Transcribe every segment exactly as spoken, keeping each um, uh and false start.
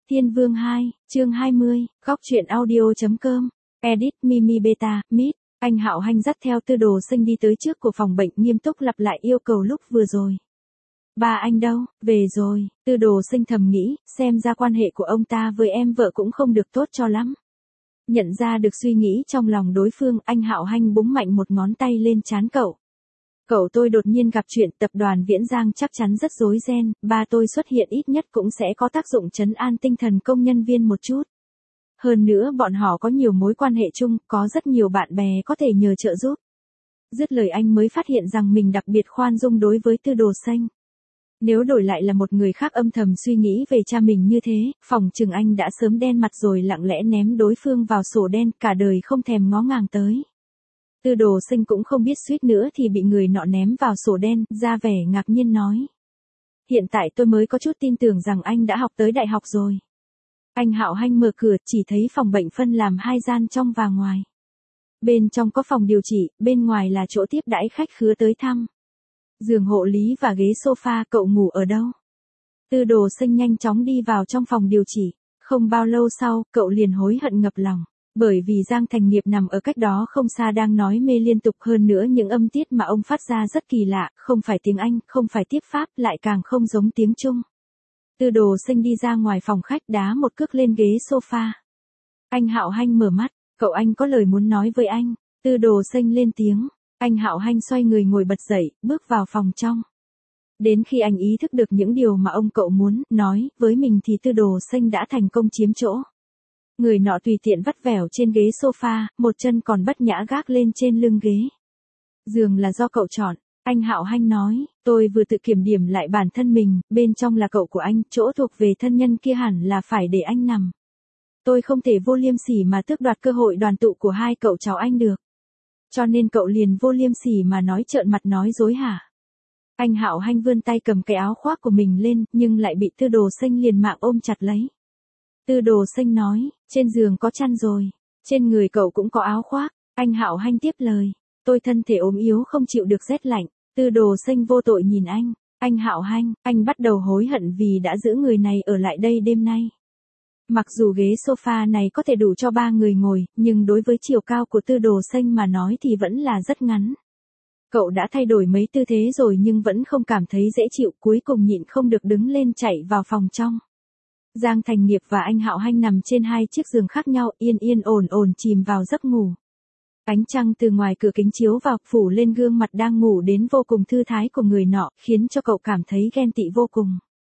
Thiên Vương hai, chương hai mươi, góc truyện audio.com, edit Mimi Beta, Mít, anh Hạo Hanh dắt theo Tư Đồ Sinh đi tới trước của phòng bệnh nghiêm túc lặp lại yêu cầu lúc vừa rồi. Ba anh đâu, về rồi, Tư Đồ Sinh thầm nghĩ, xem ra quan hệ của ông ta với em vợ cũng không được tốt cho lắm. Nhận ra được suy nghĩ trong lòng đối phương, anh Hạo Hanh búng mạnh một ngón tay lên trán cậu. Cậu tôi đột nhiên gặp chuyện, tập đoàn Viễn Giang chắc chắn rất rối ren, ba tôi xuất hiện ít nhất cũng sẽ có tác dụng trấn an tinh thần công nhân viên một chút. Hơn nữa bọn họ có nhiều mối quan hệ chung, có rất nhiều bạn bè có thể nhờ trợ giúp. Dứt lời anh mới phát hiện rằng mình đặc biệt khoan dung đối với Tư Đồ Sinh. Nếu đổi lại là một người khác âm thầm suy nghĩ về cha mình như thế, phòng chừng anh đã sớm đen mặt rồi lặng lẽ ném đối phương vào sổ đen, cả đời không thèm ngó ngàng tới. Tư Đồ Sinh cũng không biết suýt nữa thì bị người nọ ném vào sổ đen, ra vẻ ngạc nhiên nói. Hiện tại tôi mới có chút tin tưởng rằng anh đã học tới đại học rồi. Anh Hạo Hanh mở cửa, chỉ thấy phòng bệnh phân làm hai gian trong và ngoài. Bên trong có phòng điều trị, bên ngoài là chỗ tiếp đãi khách khứa tới thăm. Giường hộ lý và ghế sofa, cậu ngủ ở đâu? Tư Đồ Sinh nhanh chóng đi vào trong phòng điều trị. Không bao lâu sau, cậu liền hối hận ngập lòng. Bởi vì Giang Thành Nghiệp nằm ở cách đó không xa đang nói mê liên tục, hơn nữa những âm tiết mà ông phát ra rất kỳ lạ, không phải tiếng Anh, không phải tiếp Pháp, lại càng không giống tiếng Trung. Tư Đồ Sinh đi ra ngoài phòng khách, đá một cước lên ghế sofa. Anh Hạo Hanh mở mắt, cậu anh có lời muốn nói với anh. Tư Đồ Sinh lên tiếng, anh Hạo Hanh xoay người ngồi bật dậy, bước vào phòng trong. Đến khi anh ý thức được những điều mà ông cậu muốn nói với mình thì Tư Đồ Sinh đã thành công chiếm chỗ. Người nọ tùy tiện vắt vẻo trên ghế sofa, một chân còn bất nhã gác lên trên lưng ghế. Giường là do cậu chọn, anh Hạo Hanh nói, tôi vừa tự kiểm điểm lại bản thân mình, bên trong là cậu của anh, chỗ thuộc về thân nhân kia hẳn là phải để anh nằm. Tôi không thể vô liêm sỉ mà tước đoạt cơ hội đoàn tụ của hai cậu cháu anh được. Cho nên cậu liền vô liêm sỉ mà nói trợn mặt nói dối hả? Anh Hạo Hanh vươn tay cầm cái áo khoác của mình lên, nhưng lại bị Tư Đồ Sinh liền mạng ôm chặt lấy. Tư Đồ Sinh nói, trên giường có chăn rồi, trên người cậu cũng có áo khoác. Anh Hạo Hanh tiếp lời, tôi thân thể ốm yếu không chịu được rét lạnh. Tư Đồ Sinh vô tội nhìn anh, anh Hạo Hanh, anh bắt đầu hối hận vì đã giữ người này ở lại đây đêm nay. Mặc dù ghế sofa này có thể đủ cho ba người ngồi, nhưng đối với chiều cao của Tư Đồ Sinh mà nói thì vẫn là rất ngắn. Cậu đã thay đổi mấy tư thế rồi nhưng vẫn không cảm thấy dễ chịu, cuối cùng nhịn không được đứng lên chạy vào phòng trong. Giang Thành Nghiệp và anh Hạo Hanh nằm trên hai chiếc giường khác nhau, yên yên ổn ổn chìm vào giấc ngủ. Ánh trăng từ ngoài cửa kính chiếu vào, phủ lên gương mặt đang ngủ đến vô cùng thư thái của người nọ, khiến cho cậu cảm thấy ghen tị vô cùng.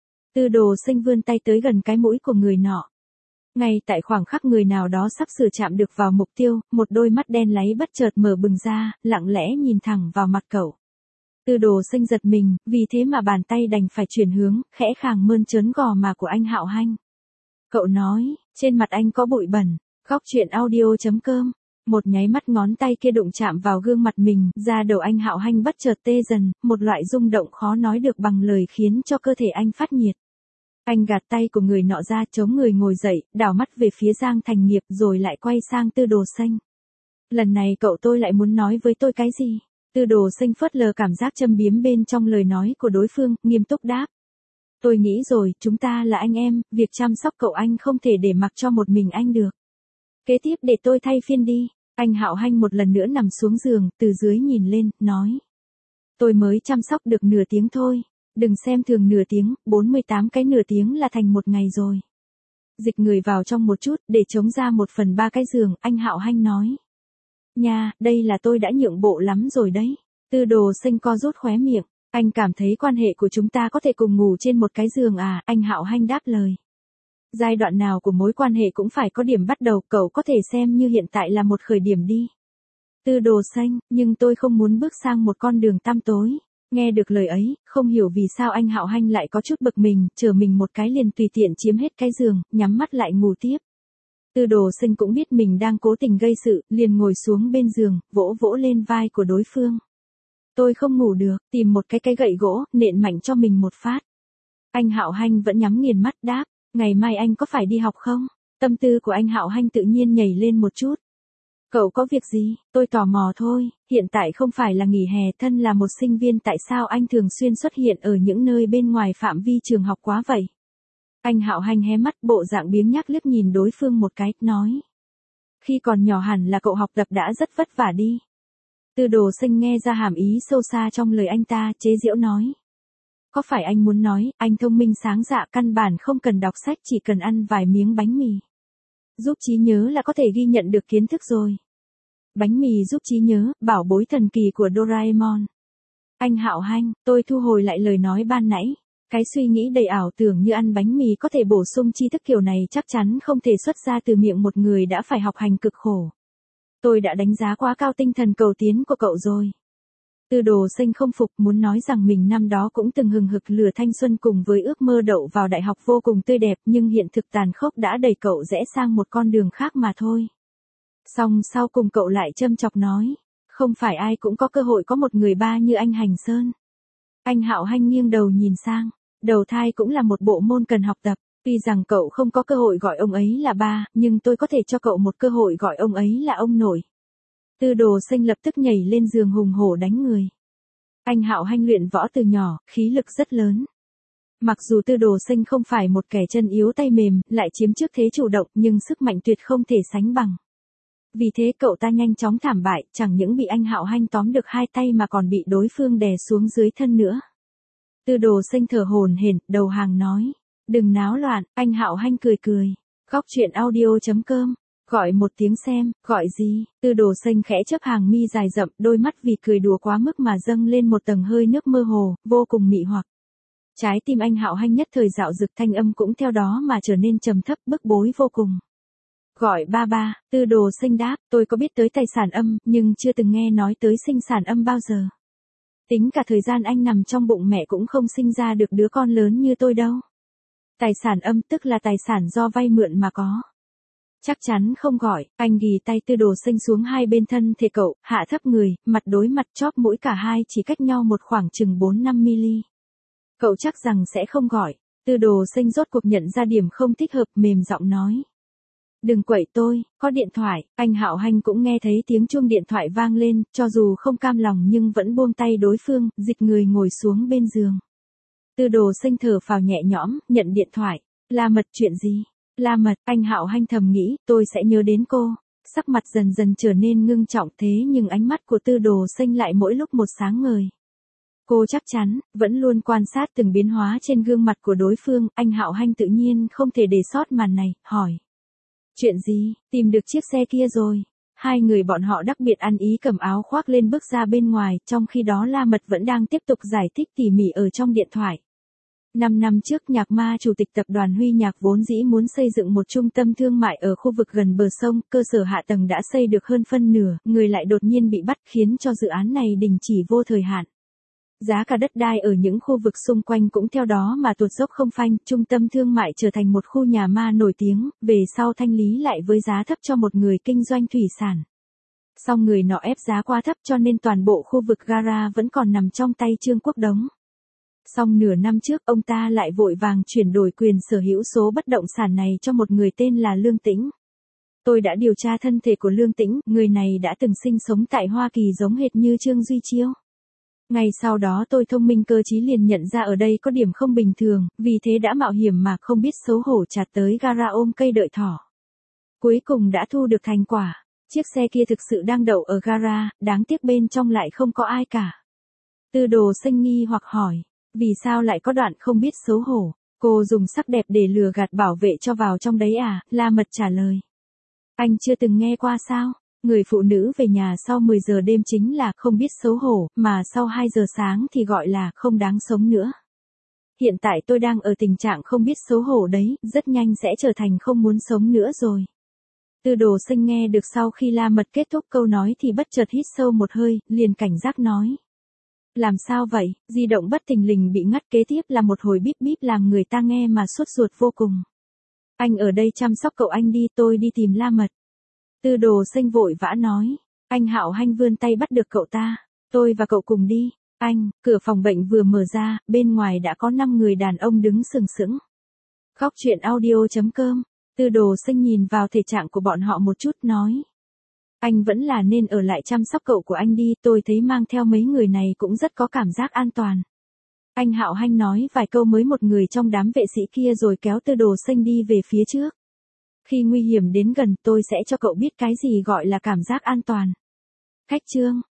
Tư Đồ Sinh vươn tay tới gần cái mũi của người nọ. Ngay tại khoảng khắc người nào đó sắp sửa chạm được vào mục tiêu, một đôi mắt đen láy bất chợt mở bừng ra, lặng lẽ nhìn thẳng vào mặt cậu. Tư Đồ Sinh giật mình, vì thế mà bàn tay đành phải chuyển hướng, khẽ khàng mơn trớn gò má của anh Hạo Hanh. Cậu nói, trên mặt anh có bụi bẩn. Góc truyện audio.com. Một nháy mắt ngón tay kia đụng chạm vào gương mặt mình, da đầu anh Hạo Hanh bất chợt tê dần, một loại rung động khó nói được bằng lời khiến cho cơ thể anh phát nhiệt. Anh gạt tay của người nọ ra, chống người ngồi dậy, đảo mắt về phía Giang Thành Nghiệp rồi lại quay sang Tư Đồ Sinh. Lần này cậu tôi lại muốn nói với tôi cái gì? Tư Đồ Sinh phớt lờ cảm giác châm biếm bên trong lời nói của đối phương, nghiêm túc đáp. Tôi nghĩ rồi, chúng ta là anh em, việc chăm sóc cậu anh không thể để mặc cho một mình anh được. Kế tiếp để tôi thay phiên đi. Anh Hạo Hanh một lần nữa nằm xuống giường, từ dưới nhìn lên, nói. Tôi mới chăm sóc được nửa tiếng thôi. Đừng xem thường nửa tiếng, bốn mươi tám cái nửa tiếng là thành một ngày rồi. Dịch người vào trong một chút, để chống ra một phần ba cái giường, anh Hạo Hanh nói. Nha, đây là tôi đã nhượng bộ lắm rồi đấy. Tư Đồ Sinh co rút khóe miệng. Anh cảm thấy quan hệ của chúng ta có thể cùng ngủ trên một cái giường à? Anh Hạo Hanh đáp lời. Giai đoạn nào của mối quan hệ cũng phải có điểm bắt đầu, cậu có thể xem như hiện tại là một khởi điểm đi. Tư Đồ Sinh, nhưng tôi không muốn bước sang một con đường tăm tối. Nghe được lời ấy, không hiểu vì sao anh Hạo Hanh lại có chút bực mình, chờ mình một cái liền tùy tiện chiếm hết cái giường, nhắm mắt lại ngủ tiếp. Tư Đồ Sinh cũng biết mình đang cố tình gây sự, liền ngồi xuống bên giường, vỗ vỗ lên vai của đối phương. Tôi không ngủ được, tìm một cái cây gậy gỗ, nện mạnh cho mình một phát. Anh Hạo Hanh vẫn nhắm nghiền mắt đáp, ngày mai anh có phải đi học không? Tâm tư của anh Hạo Hanh tự nhiên nhảy lên một chút. Cậu có việc gì? Tôi tò mò thôi, hiện tại không phải là nghỉ hè, thân là một sinh viên tại sao anh thường xuyên xuất hiện ở những nơi bên ngoài phạm vi trường học quá vậy? Anh Hạo Hanh hé mắt bộ dạng biếng nhác liếc nhìn đối phương một cái, nói. Khi còn nhỏ hẳn là cậu học tập đã rất vất vả đi. Tư Đồ Sinh nghe ra hàm ý sâu xa trong lời anh ta, chế giễu nói. Có phải anh muốn nói, anh thông minh sáng dạ căn bản không cần đọc sách chỉ cần ăn vài miếng bánh mì. Giúp trí nhớ là có thể ghi nhận được kiến thức rồi. Bánh mì giúp trí nhớ, bảo bối thần kỳ của Doraemon. Anh Hạo Hanh, tôi thu hồi lại lời nói ban nãy. Cái suy nghĩ đầy ảo tưởng như ăn bánh mì có thể bổ sung tri thức kiểu này chắc chắn không thể xuất ra từ miệng một người đã phải học hành cực khổ. Tôi đã đánh giá quá cao tinh thần cầu tiến của cậu rồi. Tư Đồ Sinh không phục, muốn nói rằng mình năm đó cũng từng hừng hực lửa thanh xuân cùng với ước mơ đậu vào đại học vô cùng tươi đẹp, nhưng hiện thực tàn khốc đã đẩy cậu rẽ sang một con đường khác mà thôi. Xong sau cùng cậu lại châm chọc nói, không phải ai cũng có cơ hội có một người ba như anh Hành Sơn. Anh Hạo Hanh nghiêng đầu nhìn sang, đầu thai cũng là một bộ môn cần học tập, tuy rằng cậu không có cơ hội gọi ông ấy là ba, nhưng tôi có thể cho cậu một cơ hội gọi ông ấy là ông nội. Tư Đồ Sinh lập tức nhảy lên giường hùng hổ đánh người. Anh Hạo Hanh luyện võ từ nhỏ, khí lực rất lớn. Mặc dù Tư Đồ Sinh không phải một kẻ chân yếu tay mềm, lại chiếm trước thế chủ động, nhưng sức mạnh tuyệt không thể sánh bằng. Vì thế cậu ta nhanh chóng thảm bại, chẳng những bị anh Hạo Hanh tóm được hai tay mà còn bị đối phương đè xuống dưới thân nữa. Tư Đồ Sinh thở hổn hển, đầu hàng nói, đừng náo loạn. Anh Hạo Hanh cười cười. Góc truyện audio chấm com. Gọi một tiếng xem, gọi gì? Tư Đồ Sinh khẽ chớp hàng mi dài rậm, đôi mắt vì cười đùa quá mức mà dâng lên một tầng hơi nước mơ hồ, vô cùng mị hoặc. Trái tim anh Hạo Hanh nhất thời dạo dực, thanh âm cũng theo đó mà trở nên trầm thấp, bức bối vô cùng. Gọi ba ba. Tư Đồ Sinh đáp, tôi có biết tới tài sản âm, nhưng chưa từng nghe nói tới sinh sản âm bao giờ. Tính cả thời gian anh nằm trong bụng mẹ cũng không sinh ra được đứa con lớn như tôi đâu. Tài sản âm tức là tài sản do vay mượn mà có. Chắc chắn không gọi. Anh ghì tay Tư Đồ Sinh xuống hai bên thân thể cậu, hạ thấp người, mặt đối mặt, chóp mũi cả hai chỉ cách nhau một khoảng chừng bốn năm mi-li. Cậu chắc rằng sẽ không gọi. Tư Đồ Sinh rốt cuộc nhận ra điểm không thích hợp, mềm giọng nói. Đừng quậy tôi, có điện thoại. Anh Hạo Hanh cũng nghe thấy tiếng chuông điện thoại vang lên, cho dù không cam lòng nhưng vẫn buông tay đối phương, dịch người ngồi xuống bên giường. Tư Đồ Sinh thở phào nhẹ nhõm, nhận điện thoại. La Mật, chuyện gì? La Mật, anh Hạo Hanh thầm nghĩ, tôi sẽ nhớ đến cô. Sắc mặt dần dần trở nên ngưng trọng, thế nhưng ánh mắt của Tư Đồ Sinh lại mỗi lúc một sáng ngời. Cô chắc chắn, vẫn luôn quan sát từng biến hóa trên gương mặt của đối phương, anh Hạo Hanh tự nhiên không thể để sót màn này, hỏi. Chuyện gì? Tìm được chiếc xe kia rồi. Hai người bọn họ đặc biệt ăn ý cầm áo khoác lên bước ra bên ngoài, trong khi đó La Mật vẫn đang tiếp tục giải thích tỉ mỉ ở trong điện thoại. Năm năm trước, Nhạc Ma chủ tịch tập đoàn Huy Nhạc vốn dĩ muốn xây dựng một trung tâm thương mại ở khu vực gần bờ sông, cơ sở hạ tầng đã xây được hơn phân nửa, người lại đột nhiên bị bắt khiến cho dự án này đình chỉ vô thời hạn. Giá cả đất đai ở những khu vực xung quanh cũng theo đó mà tuột dốc không phanh, trung tâm thương mại trở thành một khu nhà ma nổi tiếng, về sau thanh lý lại với giá thấp cho một người kinh doanh thủy sản. Song người nọ ép giá quá thấp cho nên toàn bộ khu vực gara vẫn còn nằm trong tay Trương Quốc Đống. Song nửa năm trước ông ta lại vội vàng chuyển đổi quyền sở hữu số bất động sản này cho một người tên là Lương Tĩnh. Tôi đã điều tra thân thể của Lương Tĩnh, người này đã từng sinh sống tại Hoa Kỳ giống hệt như Trương Duy Chiêu. Ngay sau đó tôi thông minh cơ trí liền nhận ra ở đây có điểm không bình thường, vì thế đã mạo hiểm mà không biết xấu hổ chặt tới gara ôm cây đợi thỏ. Cuối cùng đã thu được thành quả. Chiếc xe kia thực sự đang đậu ở gara, đáng tiếc bên trong lại không có ai cả. Tư Đồ Sinh nghi hoặc hỏi, vì sao lại có đoạn không biết xấu hổ? Cô dùng sắc đẹp để lừa gạt bảo vệ cho vào trong đấy à? La Mật trả lời. Anh chưa từng nghe qua sao? Người phụ nữ về nhà sau mười giờ đêm chính là không biết xấu hổ, mà sau hai giờ sáng thì gọi là không đáng sống nữa. Hiện tại tôi đang ở tình trạng không biết xấu hổ đấy, rất nhanh sẽ trở thành không muốn sống nữa rồi. Tư Đồ Sinh nghe được sau khi La Mật kết thúc câu nói thì bất chợt hít sâu một hơi, liền cảnh giác nói. Làm sao vậy? Di động bất thình lình bị ngắt, kế tiếp là một hồi bíp bíp làm người ta nghe mà sốt ruột vô cùng. Anh ở đây chăm sóc cậu anh đi, tôi đi tìm La Mật. Tư Đồ Sinh vội vã nói. Anh Hạo Hanh vươn tay bắt được cậu ta. Tôi và cậu cùng đi. Anh, cửa phòng bệnh vừa mở ra, bên ngoài đã có năm người đàn ông đứng sừng sững. Góc truyện audio chấm com. Tư Đồ Sinh nhìn vào thể trạng của bọn họ một chút nói. Anh vẫn là nên ở lại chăm sóc cậu của anh đi, tôi thấy mang theo mấy người này cũng rất có cảm giác an toàn. Anh Hạo Hanh nói vài câu mới một người trong đám vệ sĩ kia rồi kéo Tư Đồ Xanh đi về phía trước. Khi nguy hiểm đến gần tôi sẽ cho cậu biết cái gì gọi là cảm giác an toàn. Khách trương,